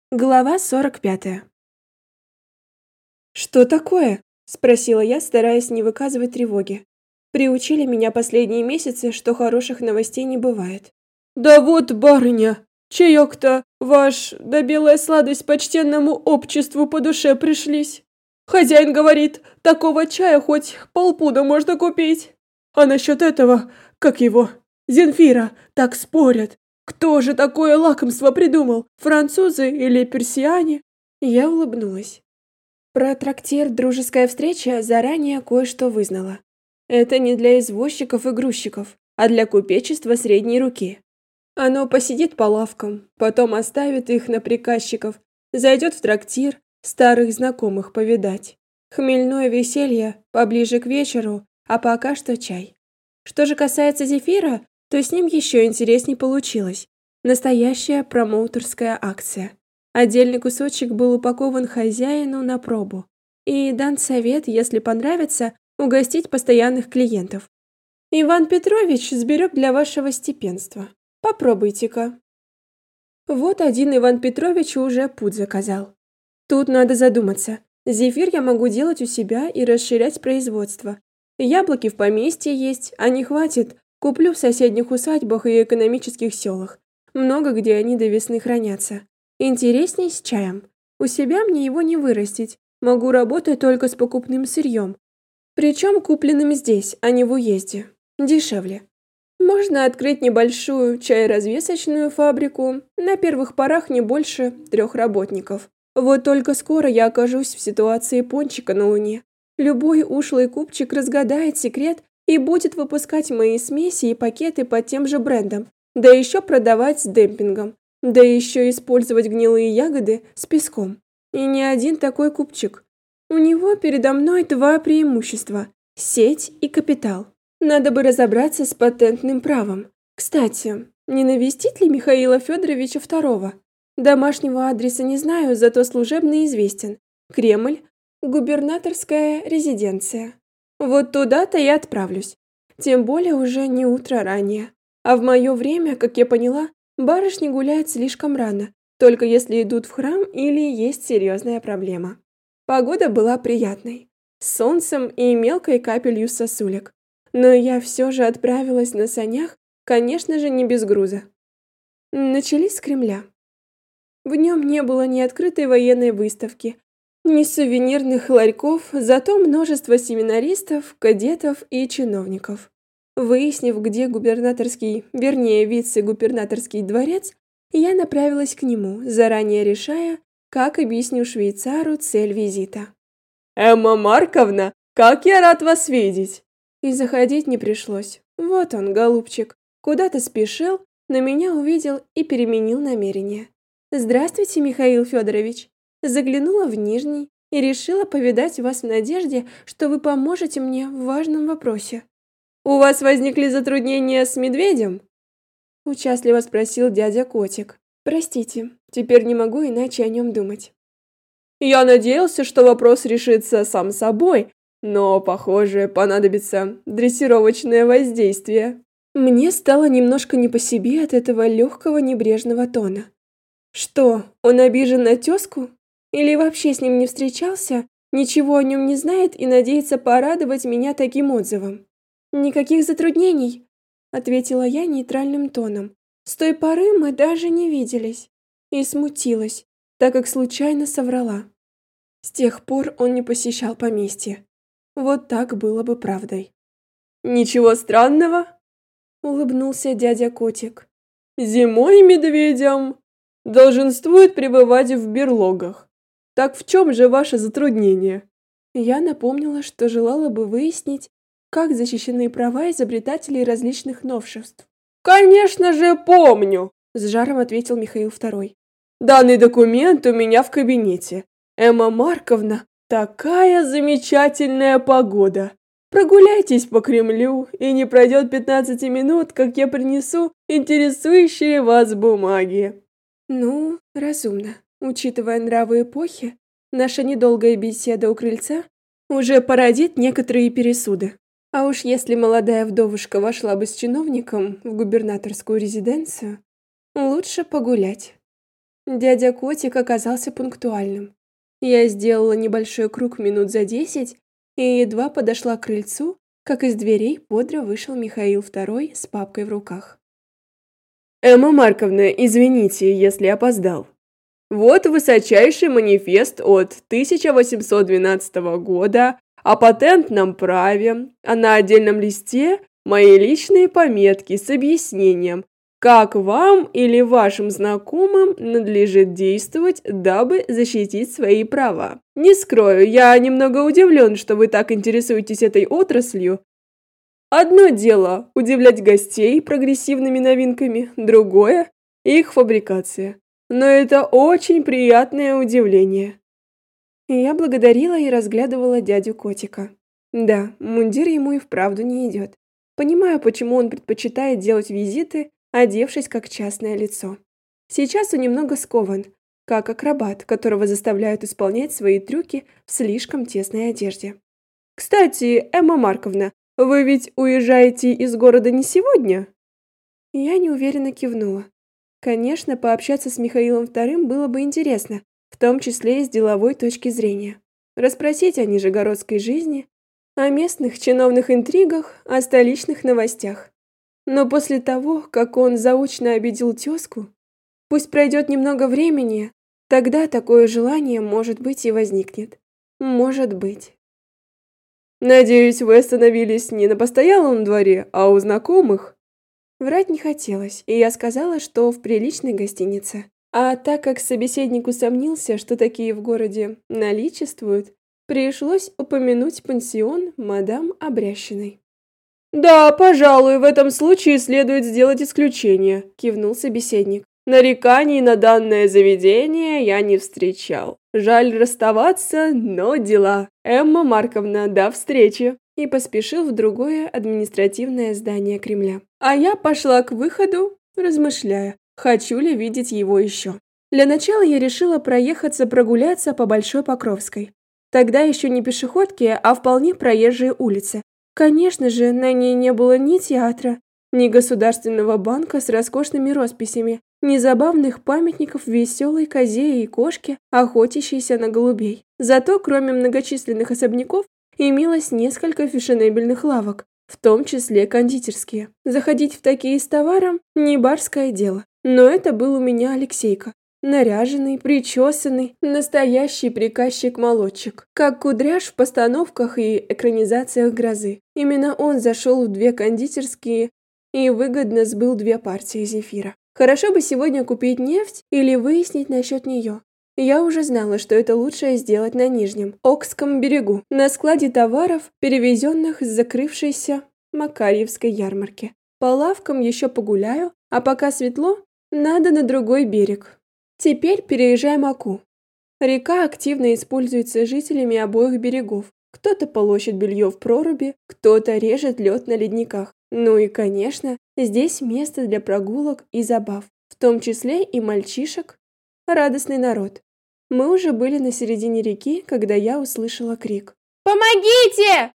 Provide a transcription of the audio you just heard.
Глава 45. «Что такое?» – спросила я, стараясь не выказывать тревоги. Приучили меня последние месяцы, что хороших новостей не бывает. «Да вот, барыня, чаек-то ваш, да белая сладость почтенному обществу по душе пришлись. Хозяин говорит, такого чая хоть полпуда можно купить. А насчет этого, как его, Земфира, так спорят. Кто же такое лакомство придумал, французы или персиане?» Я улыбнулась. Про трактир «Дружеская встреча» заранее кое-что вызнала. Это не для извозчиков и грузчиков, а для купечества средней руки. Оно посидит по лавкам, потом оставит их на приказчиков, зайдет в трактир, старых знакомых повидать. Хмельное веселье поближе к вечеру, а пока что чай. Что же касается зефира, то с ним еще интереснее получилось. Настоящая промоутерская акция. Отдельный кусочек был упакован хозяину на пробу. И дан совет, если понравится, угостить постоянных клиентов. Иван Петрович сберег для вашего степенства. Попробуйте-ка. Вот один Иван Петрович уже пуд заказал. Тут надо задуматься. Зефир я могу делать у себя и расширять производство. Яблоки в поместье есть, а не хватит, куплю в соседних усадьбах и экономических селах. Много где они до весны хранятся. Интересней с чаем. У себя мне его не вырастить. Могу работать только с покупным сырьем. Причем купленным здесь, а не в уезде. Дешевле. Можно открыть небольшую чайразвесочную фабрику. На первых порах не больше 3 работников. Вот только скоро я окажусь в ситуации пончика на Луне. Любой ушлый купчик разгадает секрет и будет выпускать мои смеси и пакеты под тем же брендом. Да еще продавать с демпингом. Да еще использовать гнилые ягоды с песком. И не один такой купчик. У него передо мной 2 преимущества – сеть и капитал. Надо бы разобраться с патентным правом. Кстати, не навестить ли Михаила Федоровича II? Домашнего адреса не знаю, зато служебный известен. Кремль, губернаторская резиденция. Вот туда-то и отправлюсь. Тем более уже не утро ранее. А в мое время, как я поняла, барышни гуляют слишком рано, только если идут в храм или есть серьезная проблема. Погода была приятной, с солнцем и мелкой капелью сосулек. Но я все же отправилась на санях, конечно же, не без груза. Начались с Кремля. В нем не было ни открытой военной выставки, ни сувенирных ларьков, зато множество семинаристов, кадетов и чиновников. Выяснив, где губернаторский, вернее, вице-губернаторский дворец, я направилась к нему, заранее решая, как объясню швейцару цель визита. «Эмма Марковна, как я рад вас видеть!» И заходить не пришлось. Вот он, голубчик, куда-то спешил, но меня увидел и переменил намерение. «Здравствуйте, Михаил Федорович!» Заглянула в Нижний и решила повидать вас в надежде, что вы поможете мне в важном вопросе. «У вас возникли затруднения с медведем?» Участливо спросил дядя Котик. «Простите, теперь не могу иначе о нем думать». «Я надеялся, что вопрос решится сам собой, но, похоже, понадобится дрессировочное воздействие». Мне стало немножко не по себе от этого легкого небрежного тона. Что, он обижен на тезку? Или вообще с ним не встречался, ничего о нем не знает и надеется порадовать меня таким отзывом? «Никаких затруднений», — ответила я нейтральным тоном. «С той поры мы даже не виделись». И смутилась, так как случайно соврала. С тех пор он не посещал поместье. Вот так было бы правдой. «Ничего странного?» — улыбнулся дядя Котик. «Зимой медведям долженствует пребывать в берлогах. Так в чем же ваше затруднение?» Я напомнила, что желала бы выяснить, как защищены права изобретателей различных новшеств. «Конечно же помню!» – с жаром ответил Михаил II. «Данный документ у меня в кабинете. Эмма Марковна, такая замечательная погода! Прогуляйтесь по Кремлю, и не пройдет 15 минут, как я принесу интересующие вас бумаги». Ну, разумно. Учитывая нравы эпохи, наша недолгая беседа у крыльца уже породит некоторые пересуды. А уж если молодая вдовушка вошла бы с чиновником в губернаторскую резиденцию, лучше погулять. Дядя Котик оказался пунктуальным. Я сделала небольшой круг минут за 10 и едва подошла к крыльцу, как из дверей бодро вышел Михаил II с папкой в руках. «Эмма Марковна, извините, если опоздал. Вот высочайший манифест от 1812 года о патентном праве, а на отдельном листе мои личные пометки с объяснением, как вам или вашим знакомым надлежит действовать, дабы защитить свои права. Не скрою, я немного удивлен, что вы так интересуетесь этой отраслью. Одно дело удивлять гостей прогрессивными новинками, другое – их фабрикация. Но это очень приятное удивление». Я благодарила и разглядывала дядю Котика. Да, мундир ему и вправду не идет. Понимаю, почему он предпочитает делать визиты, одевшись как частное лицо. Сейчас он немного скован, как акробат, которого заставляют исполнять свои трюки в слишком тесной одежде. «Кстати, Эмма Марковна, вы ведь уезжаете из города не сегодня?» Я неуверенно кивнула. Конечно, пообщаться с Михаилом II было бы интересно, в том числе и с деловой точки зрения. Расспросить о нижегородской жизни, о местных чиновных интригах, о столичных новостях. Но после того, как он заочно обидел тезку, пусть пройдет немного времени, тогда такое желание, может быть, и возникнет. Может быть. «Надеюсь, вы остановились не на постоялом дворе, а у знакомых?» Врать не хотелось, и я сказала, что в приличной гостинице. А так как собеседник усомнился, что такие в городе наличествуют, пришлось упомянуть пансион мадам Обрящиной. «Да, пожалуй, в этом случае следует сделать исключение», – кивнул собеседник. «Нареканий на данное заведение я не встречал. Жаль расставаться, но дела. Эмма Марковна, до встречи!» И поспешил в другое административное здание Кремля. А я пошла к выходу, размышляя, хочу ли видеть его еще. Для начала я решила прогуляться по Большой Покровской. Тогда еще не пешеходки, а вполне проезжие улицы. Конечно же, на ней не было ни театра, ни государственного банка с роскошными росписями, ни забавных памятников веселой козе и кошке, охотящейся на голубей. Зато, кроме многочисленных особняков, имелось несколько фешенебельных лавок, в том числе кондитерские. Заходить в такие с товаром – не барское дело. Но это был у меня Алексейка. Наряженный, причесанный, настоящий приказчик-молодчик. Как Кудряш в постановках и экранизациях «Грозы». Именно он зашел в 2 кондитерские и выгодно сбыл 2 партии зефира. Хорошо бы сегодня купить нефть или выяснить насчет нее. Я уже знала, что это лучше сделать на Нижнем, Окском берегу, на складе товаров, перевезенных с закрывшейся Макарьевской ярмарки. По лавкам еще погуляю, а пока светло, надо на другой берег. Теперь переезжаем Оку. Река активно используется жителями обоих берегов. Кто-то полощет белье в проруби, кто-то режет лед на ледниках. Ну и, конечно, здесь место для прогулок и забав, в том числе и мальчишек. Радостный народ. Мы уже были на середине реки, когда я услышала крик. «Помогите!»